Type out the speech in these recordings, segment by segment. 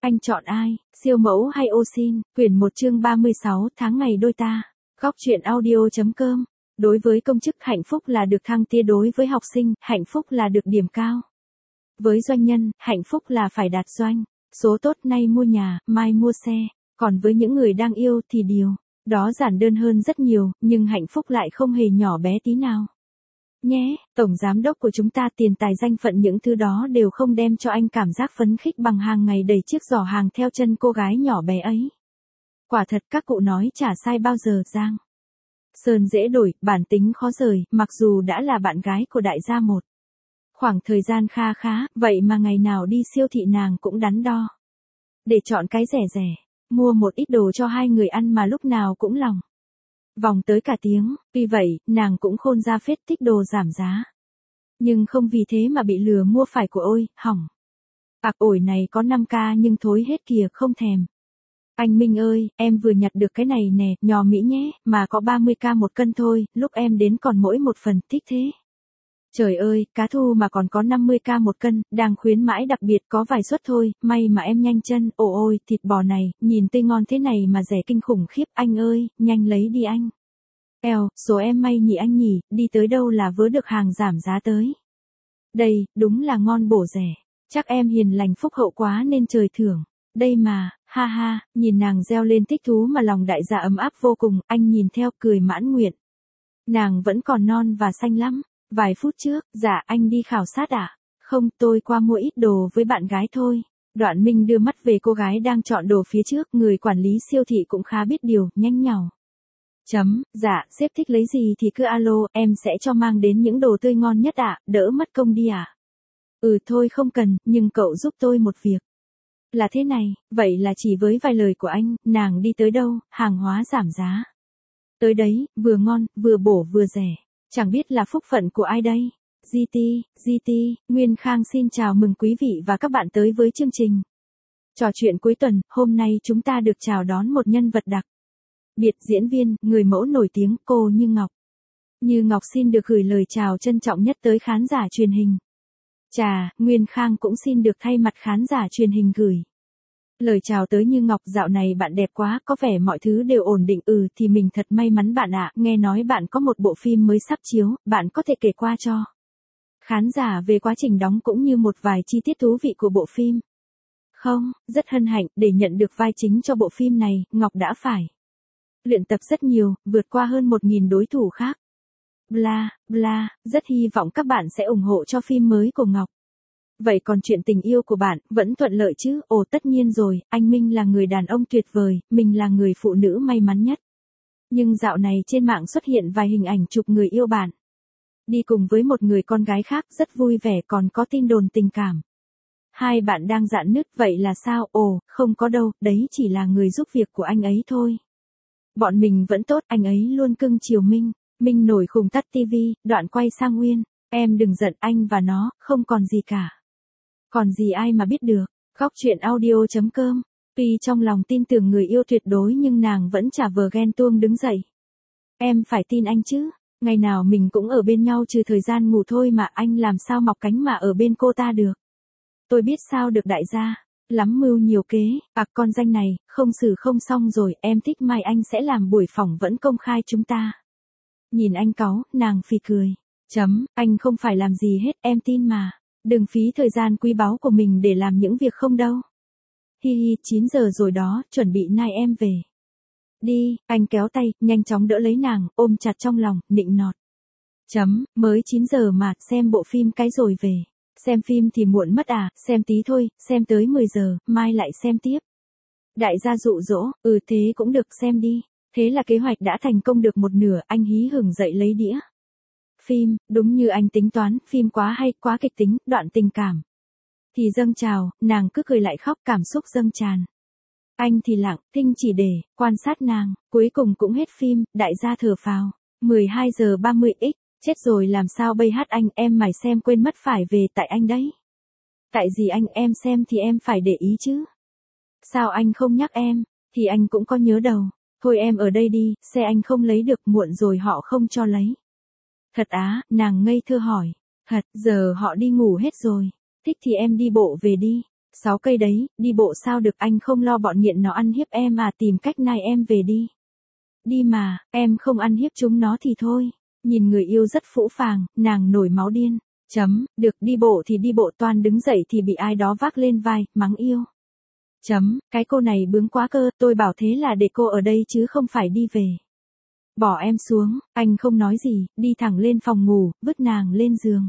Anh chọn ai, siêu mẫu hay ô sin? Quyển 1 chương 36 tháng ngày đôi ta. Góc truyện audio.com. Đối với công chức hạnh phúc là được thăng tiến, đối với học sinh, hạnh phúc là được điểm cao. Với doanh nhân, hạnh phúc là phải đạt doanh số tốt, nay mua nhà, mai mua xe. Còn với những người đang yêu thì điều đó giản đơn hơn rất nhiều, nhưng hạnh phúc lại không hề nhỏ bé tí nào. Nhé, tổng giám đốc của chúng ta, tiền tài danh phận những thứ đó đều không đem cho anh cảm giác phấn khích bằng hàng ngày đẩy chiếc giỏ hàng theo chân cô gái nhỏ bé ấy. Quả thật các cụ nói chả sai bao giờ. Giang sơn dễ đổi, bản tính khó rời, mặc dù đã là bạn gái của đại gia một khoảng thời gian kha khá, vậy mà ngày nào đi siêu thị nàng cũng đắn đo để chọn cái rẻ rẻ, mua một ít đồ cho hai người ăn mà lúc nào cũng lòng vòng tới cả tiếng. Tuy vậy, nàng cũng khôn ra phết, thích đồ giảm giá. Nhưng không vì thế mà bị lừa mua phải của ôi, hỏng. Ổi này có 5k nhưng thối hết kìa, không thèm. Anh Minh ơi, em vừa nhặt được cái này nè, nhò Mỹ nhé, mà có 30k một cân thôi, lúc em đến còn mỗi một phần, thích thế. Trời ơi, cá thu mà còn có 50k một cân, đang khuyến mãi đặc biệt, có vài suất thôi, may mà em nhanh chân. Ôi, thịt bò này, nhìn tươi ngon thế này mà rẻ kinh khủng khiếp, anh ơi, nhanh lấy đi anh. Eo, số em may nhỉ anh nhỉ, đi tới đâu là vớ được hàng giảm giá tới. Đây, đúng là ngon bổ rẻ, chắc em hiền lành phúc hậu quá nên trời thưởng. Đây mà, ha ha, nhìn nàng reo lên thích thú mà lòng đại gia ấm áp vô cùng, anh nhìn theo cười mãn nguyện. Nàng vẫn còn non và xanh lắm. Vài phút trước, dạ anh đi khảo sát à? Không, tôi qua mua ít đồ với bạn gái thôi. Đoạn Minh đưa mắt về cô gái đang chọn đồ phía trước, người quản lý siêu thị cũng khá biết điều, nhanh nhảu. Dạ, sếp thích lấy gì thì cứ alo, em sẽ cho mang đến những đồ tươi ngon nhất ạ, đỡ mất công đi ạ. Thôi không cần, nhưng cậu giúp tôi một việc. Là thế này, vậy là chỉ với vài lời của anh, nàng đi tới đâu, hàng hóa giảm giá. Tới đấy, vừa ngon, vừa bổ vừa rẻ. Chẳng biết là phúc phận của ai đây? GT, Nguyên Khang xin chào mừng quý vị và các bạn tới với chương trình trò chuyện cuối tuần. Hôm nay chúng ta được chào đón một nhân vật đặc biệt, diễn viên, người mẫu nổi tiếng, cô Như Ngọc. Như Ngọc xin được gửi lời chào trân trọng nhất tới khán giả truyền hình. Chà, Nguyên Khang cũng xin được thay mặt khán giả truyền hình gửi lời chào tới Như Ngọc. Dạo này bạn đẹp quá, có vẻ mọi thứ đều ổn định. Thì mình thật may mắn bạn ạ, nghe nói bạn có một bộ phim mới sắp chiếu, bạn có thể kể qua cho khán giả về quá trình đóng cũng như một vài chi tiết thú vị của bộ phim. Không, rất hân hạnh, để nhận được vai chính cho bộ phim này, Ngọc đã phải luyện tập rất nhiều, vượt qua hơn 1000 đối thủ khác. Bla, bla, rất hy vọng các bạn sẽ ủng hộ cho phim mới của Ngọc. Vậy còn chuyện tình yêu của bạn, vẫn thuận lợi chứ? Tất nhiên rồi, anh Minh là người đàn ông tuyệt vời, mình là người phụ nữ may mắn nhất. Nhưng dạo này trên mạng xuất hiện vài hình ảnh chụp người yêu bạn đi cùng với một người con gái khác, rất vui vẻ, còn có tin đồn tình cảm. Hai bạn đang rạn nứt, vậy là sao? Không có đâu, đấy chỉ là người giúp việc của anh ấy thôi. Bọn mình vẫn tốt, anh ấy luôn cưng chiều Minh. Minh nổi khùng tắt tivi, đoạn quay sang Nguyên. Em đừng giận, anh và nó, không còn gì cả. Còn gì ai mà biết được. Góc truyện audio.com. Tuy trong lòng tin tưởng người yêu tuyệt đối nhưng nàng vẫn chả vờ ghen tuông đứng dậy. Em phải tin anh chứ. Ngày nào mình cũng ở bên nhau trừ thời gian ngủ thôi mà, anh làm sao mọc cánh mà ở bên cô ta được. Tôi biết sao được đại gia. Lắm mưu nhiều kế, con danh này, không xử không xong rồi, em thích mai anh sẽ làm buổi phỏng vấn công khai chúng ta. Nhìn anh cáu, nàng phì cười. Anh không phải làm gì hết, em tin mà. Đừng phí thời gian quý báu của mình để làm những việc không đâu. Hi hi, 9 giờ rồi đó, chuẩn bị nai em về. Đi, anh kéo tay, nhanh chóng đỡ lấy nàng, ôm chặt trong lòng, nịnh nọt. Mới 9 giờ mà, xem bộ phim cái rồi về. Xem phim thì muộn mất à, xem tí thôi, xem tới 10 giờ, mai lại xem tiếp. Đại gia dụ dỗ, thế cũng được, xem đi. Thế là kế hoạch đã thành công được một nửa, anh hí hửng dậy lấy đĩa. Phim, đúng như anh tính toán, phim quá hay, quá kịch tính, đoạn tình cảm thì dâng trào, nàng cứ cười lại khóc, cảm xúc dâng tràn. Anh thì lặng, thinh chỉ để quan sát nàng, cuối cùng cũng hết phim, đại gia thở phào. 12 giờ 30x, chết rồi làm sao bây hát anh, em mải xem quên mất phải về, tại anh đấy. Tại gì anh, em xem thì em phải để ý chứ. Sao anh không nhắc em, thì anh cũng có nhớ đầu. Thôi em ở đây đi, xe anh không lấy được, muộn rồi họ không cho lấy. Thật á, nàng ngây thơ hỏi. Thật, giờ họ đi ngủ hết rồi. Thích thì em đi bộ về đi. 6 cây đấy, đi bộ sao được, anh không lo bọn nghiện nó ăn hiếp em à, tìm cách nai em về đi. Đi mà, em không ăn hiếp chúng nó thì thôi. Nhìn người yêu rất phũ phàng, nàng nổi máu điên. Được, đi bộ thì đi bộ, toan đứng dậy thì bị ai đó vác lên vai, mắng yêu. Cái cô này bướng quá cơ, tôi bảo thế là để cô ở đây chứ không phải đi về. Bỏ em xuống, anh không nói gì, đi thẳng lên phòng ngủ, vứt nàng lên giường.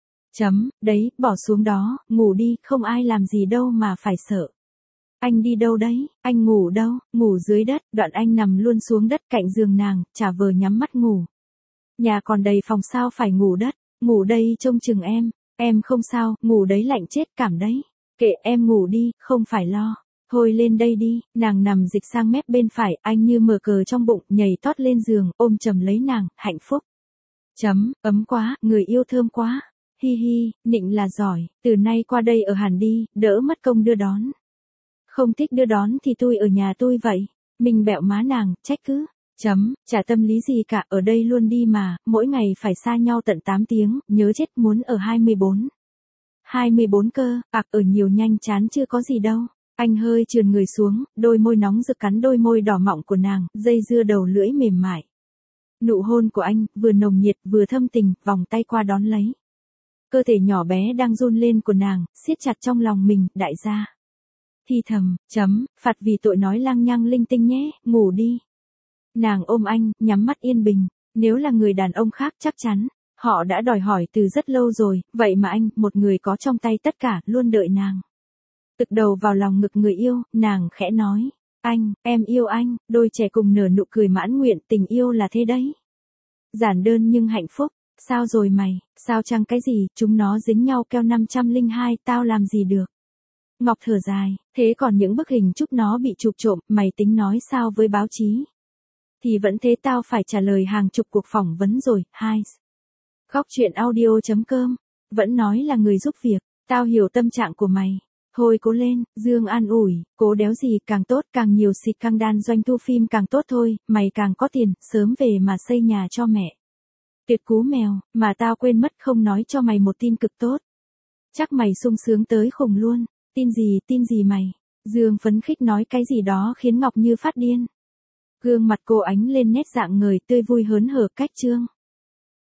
Đấy, bỏ xuống đó, ngủ đi, không ai làm gì đâu mà phải sợ. Anh đi đâu đấy, anh ngủ đâu, ngủ dưới đất, đoạn anh nằm luôn xuống đất cạnh giường nàng, chả vờ nhắm mắt ngủ. Nhà còn đầy phòng sao phải ngủ đất, ngủ đây trông chừng em không sao, ngủ đấy lạnh chết cảm đấy. Kệ em ngủ đi, không phải lo. Thôi lên đây đi, nàng nằm dịch sang mép bên phải, anh như mở cờ trong bụng, nhảy tót lên giường, ôm chầm lấy nàng, hạnh phúc. Ấm quá, người yêu thơm quá. Hi hi, nịnh là giỏi, từ nay qua đây ở hẳn đi, đỡ mất công đưa đón. Không thích đưa đón thì tôi ở nhà tôi vậy. Mình bẹo má nàng, trách cứ. Chả tâm lý gì cả, ở đây luôn đi mà, mỗi ngày phải xa nhau tận 8 tiếng, nhớ chết muốn ở 24. 24 cơ, ở nhiều nhanh chán chưa có gì đâu. Anh hơi trườn người xuống, đôi môi nóng rực cắn đôi môi đỏ mọng của nàng, dây dưa đầu lưỡi mềm mại. Nụ hôn của anh, vừa nồng nhiệt vừa thâm tình, vòng tay qua đón lấy. Cơ thể nhỏ bé đang run lên của nàng, siết chặt trong lòng mình, đại gia. Thì thầm, phạt vì tội nói lăng nhăng linh tinh nhé, ngủ đi. Nàng ôm anh, nhắm mắt yên bình, nếu là người đàn ông khác chắc chắn, họ đã đòi hỏi từ rất lâu rồi, vậy mà anh, một người có trong tay tất cả, luôn đợi nàng. Tực đầu vào lòng ngực người yêu, nàng khẽ nói, em yêu anh, đôi trẻ cùng nở nụ cười mãn nguyện, tình yêu là thế đấy. Giản đơn nhưng hạnh phúc, sao rồi mày, sao chăng cái gì, chúng nó dính nhau keo 502, tao làm gì được. Ngọc thở dài, thế còn những bức hình chúc nó bị chụp trộm, mày tính nói sao với báo chí? Thì vẫn thế, tao phải trả lời hàng chục cuộc phỏng vấn rồi, Góc chuyện audio.com, vẫn nói là người giúp việc, tao hiểu tâm trạng của mày. Thôi cố lên, Dương an ủi, cố đéo gì càng tốt, càng nhiều xịt căng đan doanh thu phim càng tốt thôi, mày càng có tiền, sớm về mà xây nhà cho mẹ. Tuyệt cú mèo, mà tao quên mất không nói cho mày một tin cực tốt. Chắc mày sung sướng tới khủng luôn, tin gì mày? Dương phấn khích nói cái gì đó khiến Ngọc như phát điên. Gương mặt cô ánh lên nét rạng ngời tươi vui hớn hở cách trương.